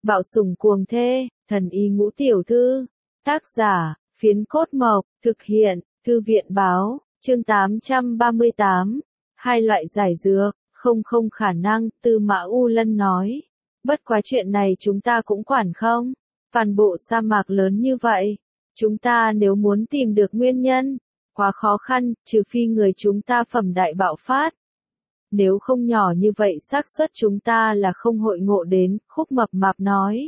Bạo sủng cuồng thê, thần y ngũ tiểu thư. Tác giả, Phiến Cốt Mộc, thực hiện, Thư viện báo, chương 838. Hai loại giải dược, không khả năng, Tư Mã U Lân nói. Bất quá chuyện này chúng ta cũng quản không? Toàn bộ sa mạc lớn như vậy, chúng ta nếu muốn tìm được nguyên nhân, quá khó khăn, trừ phi người chúng ta phẩm đại bạo phát. Nếu không nhỏ như vậy xác suất chúng ta là không hội ngộ đến, Khúc Mập Mạp nói.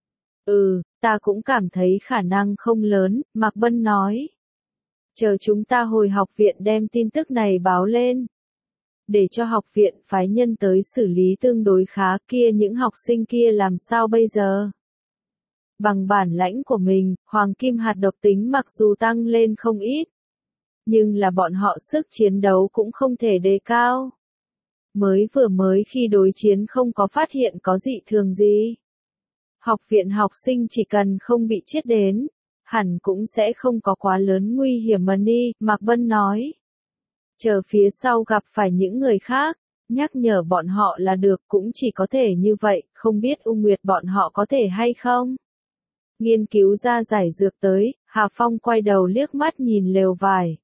Ta cũng cảm thấy khả năng không lớn, Mạc Bân nói. Chờ chúng ta hồi học viện đem tin tức này báo lên. Để cho học viện phái nhân tới xử lý tương đối khá kia những học sinh kia làm sao bây giờ? Bằng bản lãnh của mình, Hoàng Kim hạt độc tính mặc dù tăng lên không ít. Nhưng là bọn họ sức chiến đấu cũng không thể đề cao. Mới khi đối chiến không có phát hiện có dị thường gì. Học viện học sinh chỉ cần không bị chết đến, hẳn cũng sẽ không có quá lớn nguy hiểm mà đi, Mạc Bân nói. Chờ phía sau gặp phải những người khác, nhắc nhở bọn họ là được cũng chỉ có thể như vậy, không biết U Nguyệt bọn họ có thể hay không. Nghiên cứu ra giải dược tới, Hà Phong quay đầu liếc mắt nhìn lều vải.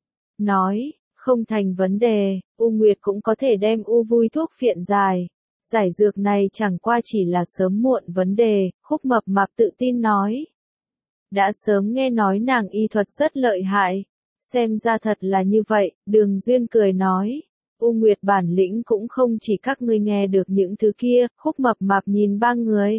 Nói, không thành vấn đề, U Nguyệt cũng có thể đem U Vui thuốc phiện dài. Giải dược này chẳng qua chỉ là sớm muộn vấn đề, Khúc Mập Mạp tự tin nói. Đã sớm nghe nói nàng y thuật rất lợi hại. Xem ra thật là như vậy, Đường Duyên cười nói. U Nguyệt bản lĩnh cũng không chỉ các ngươi nghe được những thứ kia, Khúc Mập Mạp nhìn ba người.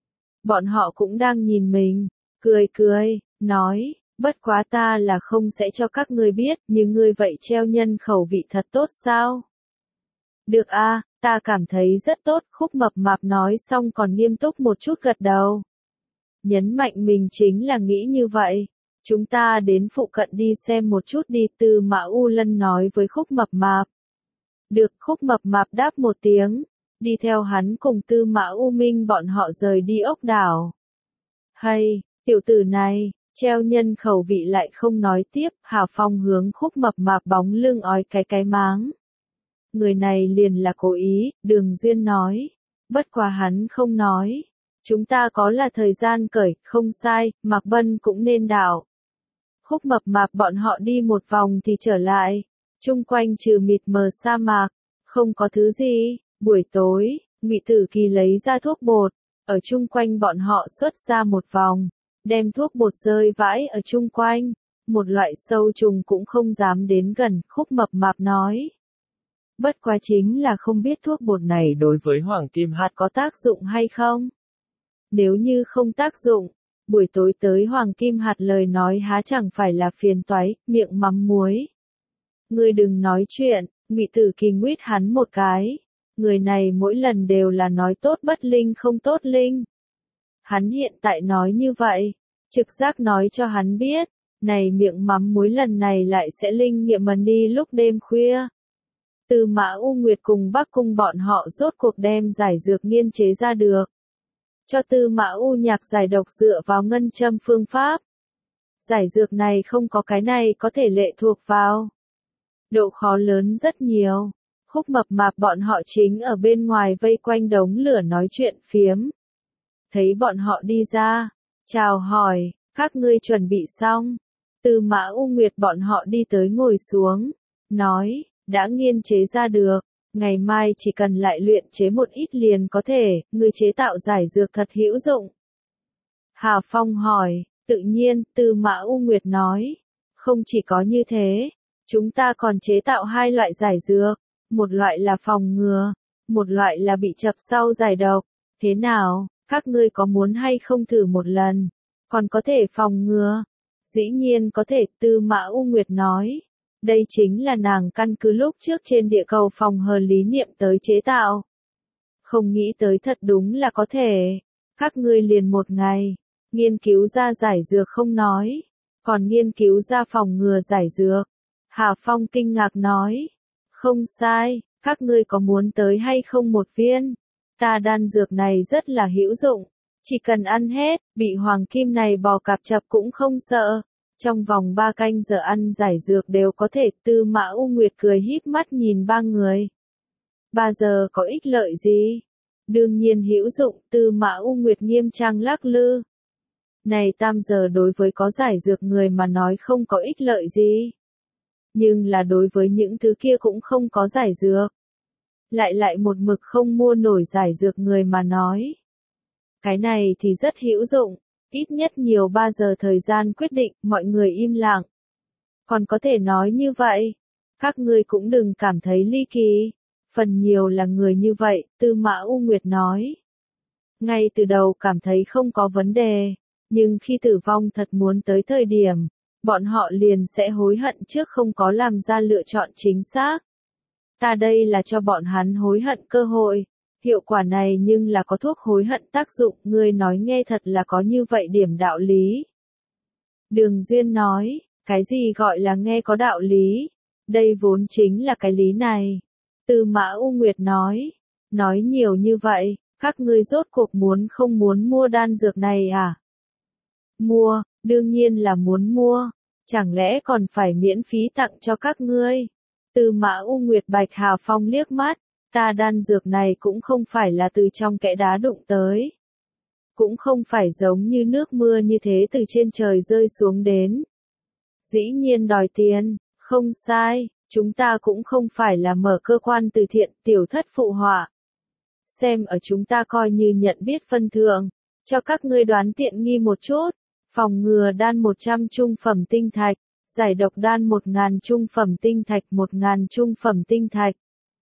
Bọn họ cũng đang nhìn mình, cười, nói, bất quá ta là không sẽ cho các ngươi biết, nhưng ngươi vậy treo nhân khẩu vị thật tốt sao? Được a, ta cảm thấy rất tốt, Khúc Mập Mạp nói xong còn nghiêm túc một chút gật đầu. Nhấn mạnh mình chính là nghĩ như vậy. Chúng ta đến phụ cận đi xem một chút đi, Tư Mã U Lân nói với Khúc Mập Mạp. Được, Khúc Mập Mạp đáp một tiếng, đi theo hắn cùng Tư Mã U Minh bọn họ rời đi ốc đảo. Hay, tiểu tử này, treo nhân khẩu vị lại không nói tiếp, Hà Phong hướng Khúc Mập Mạp bóng lưng ói cái máng. Người này liền là cố ý, Đường Duyên nói. Bất quá hắn không nói. Chúng ta có là thời gian cởi, không sai, Mạc Bân cũng nên đảo. Khúc Mập Mạp bọn họ đi một vòng thì trở lại. Chung quanh trừ mịt mờ sa mạc, không có thứ gì. Buổi tối, Ngụy Tử Kỳ lấy ra thuốc bột, ở chung quanh bọn họ xuất ra một vòng, đem thuốc bột rơi vãi ở chung quanh. Một loại sâu trùng cũng không dám đến gần, Khúc Mập Mạp nói. Bất quá chính là không biết thuốc bột này đối với Hoàng Kim hạt có tác dụng hay không. Nếu như không tác dụng, buổi tối tới Hoàng Kim hạt lời nói há chẳng phải là phiền toái, miệng mắm muối. Ngươi đừng nói chuyện, Ngụy Tử Kỳ nguyết hắn một cái. Người này mỗi lần đều là nói tốt bất linh không tốt linh. Hắn hiện tại nói như vậy, trực giác nói cho hắn biết, này miệng mắm muối lần này lại sẽ linh nghiệm mần đi lúc đêm khuya. Tư Mã U Nguyệt cùng Bắc Cung bọn họ rốt cuộc đem giải dược nghiên chế ra được. Cho Tư Mã U Nhạc giải độc dựa vào ngân châm phương pháp. Giải dược này không có cái này có thể lệ thuộc vào. Độ khó lớn rất nhiều. Khúc Mập Mạp bọn họ chính ở bên ngoài vây quanh đống lửa nói chuyện phiếm. Thấy bọn họ đi ra, chào hỏi, các ngươi chuẩn bị xong. Tư Mã U Nguyệt bọn họ đi tới ngồi xuống, nói, đã nghiên chế ra được, ngày mai chỉ cần lại luyện chế một ít liền có thể, người chế tạo giải dược thật hữu dụng. Hà Phong hỏi, tự nhiên, Tư Mã U Nguyệt nói, không chỉ có như thế, chúng ta còn chế tạo hai loại giải dược, một loại là phòng ngừa, một loại là bị chập sau giải độc, thế nào, các ngươi có muốn hay không thử một lần, còn có thể phòng ngừa, dĩ nhiên có thể, Tư Mã U Nguyệt nói. Đây chính là nàng căn cứ lúc trước trên địa cầu phòng hờ lý niệm tới chế tạo. Không nghĩ tới thật đúng là có thể. Các ngươi liền một ngày, nghiên cứu ra giải dược không nói, còn nghiên cứu ra phòng ngừa giải dược. Hà Phong kinh ngạc nói, không sai, các ngươi có muốn tới hay không một viên? Ta đan dược này rất là hữu dụng, chỉ cần ăn hết, bị Hoàng Kim này bò cạp chập cũng không sợ. Trong vòng 3 canh giờ ăn giải dược đều có thể, Tư Mã U Nguyệt cười híp mắt nhìn ba người. 3 giờ có ích lợi gì? Đương nhiên hữu dụng, Tư Mã U Nguyệt nghiêm trang lắc lư. Này tam giờ đối với có giải dược người mà nói không có ích lợi gì. Nhưng là đối với những thứ kia cũng không có giải dược. Lại một mực không mua nổi giải dược người mà nói. Cái này thì rất hữu dụng, ít nhất nhiều 3 giờ thời gian quyết định, mọi người im lặng. Còn có thể nói như vậy, các ngươi cũng đừng cảm thấy ly kỳ, phần nhiều là người như vậy, Tư Mã U Nguyệt nói. Ngay từ đầu cảm thấy không có vấn đề, nhưng khi tử vong thật muốn tới thời điểm, bọn họ liền sẽ hối hận trước không có làm ra lựa chọn chính xác. Ta đây là cho bọn hắn hối hận cơ hội. Hiệu quả này nhưng là có thuốc hối hận tác dụng, ngươi nói nghe thật là có như vậy điểm đạo lý. Đường Duyên nói, cái gì gọi là nghe có đạo lý? Đây vốn chính là cái lý này. Tư Mã U Nguyệt nói nhiều như vậy, các ngươi rốt cuộc muốn không muốn mua đan dược này à? Mua, đương nhiên là muốn mua, chẳng lẽ còn phải miễn phí tặng cho các ngươi? Tư Mã U Nguyệt Bạch Hà Phong liếc mắt. Ta đan dược này cũng không phải là từ trong kẽ đá đụng tới. Cũng không phải giống như nước mưa như thế từ trên trời rơi xuống đến. Dĩ nhiên đòi tiền, không sai, chúng ta cũng không phải là mở cơ quan từ thiện, Tiểu Thất phụ họa. Xem ở chúng ta coi như nhận biết phân thượng, cho các ngươi đoán tiện nghi một chút, phòng ngừa đan 100 trung phẩm tinh thạch, giải độc đan 1000 trung phẩm tinh thạch 1000 trung phẩm tinh thạch.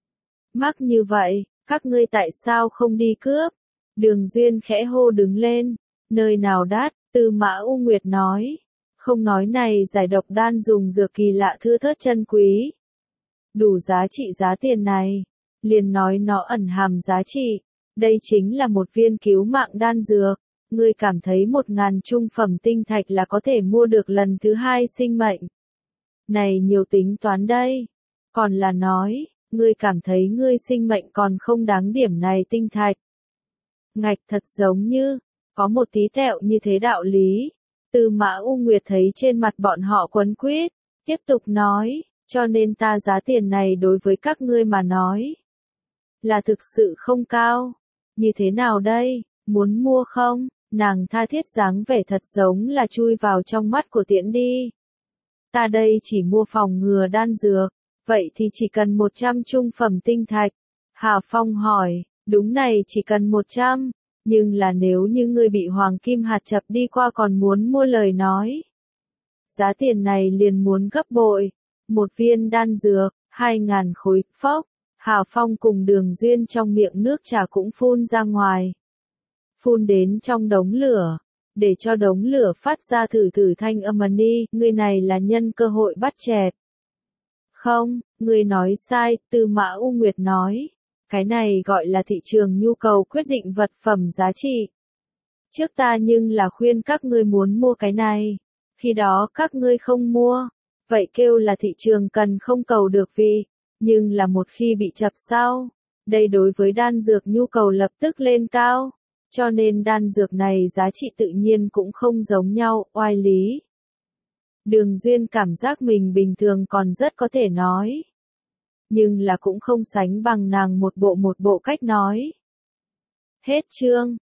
Mắc như vậy, các ngươi tại sao không đi cướp? Đường Duyên khẽ hô đứng lên, nơi nào đắt, Tư Mã U Nguyệt nói. Không nói này giải độc đan dùng dược kỳ lạ thưa thớt chân quý. Đủ giá trị giá tiền này, liền nói nó ẩn hàm giá trị. Đây chính là một viên cứu mạng đan dược. Ngươi cảm thấy 1000 trung phẩm tinh thạch là có thể mua được lần thứ 2 sinh mệnh. Này nhiều tính toán đây. Còn là nói, ngươi cảm thấy ngươi sinh mệnh còn không đáng điểm này tinh thạch. Ngạch thật giống như, có một tí tẹo như thế đạo lý. Tư Mã U Nguyệt thấy trên mặt bọn họ quấn quýt, tiếp tục nói, cho nên ta giá tiền này đối với các ngươi mà nói. Là thực sự không cao. Như thế nào đây, muốn mua không? Nàng tha thiết dáng vẻ thật giống là chui vào trong mắt của Tiễn đi. Ta đây chỉ mua phòng ngừa đan dược. Vậy thì chỉ cần 100 trung phẩm tinh thạch. Hà Phong hỏi, đúng này chỉ cần 100, nhưng là nếu như ngươi bị hoàng kim hạt chập đi qua còn muốn mua lời nói. Giá tiền này liền muốn gấp bội, một viên đan dược, 2000 khối, phốc, Hà Phong cùng Đường Duyên trong miệng nước trà cũng phun ra ngoài. Phun đến trong đống lửa, để cho đống lửa phát ra thử thanh âm ni, người này là nhân cơ hội bắt chẹt. Không, người nói sai, Tư Mã U Nguyệt nói. Cái này gọi là thị trường nhu cầu quyết định vật phẩm giá trị. Trước ta nhưng là khuyên các ngươi muốn mua cái này. Khi đó các ngươi không mua. Vậy kêu là thị trường cần không cầu được vì. Nhưng là một khi bị chập sau. Đây đối với đan dược nhu cầu lập tức lên cao. Cho nên đan dược này giá trị tự nhiên cũng không giống nhau, oai lý. Đường Duyên cảm giác mình bình thường còn rất có thể nói. Nhưng là cũng không sánh bằng nàng một bộ cách nói. Hết chương.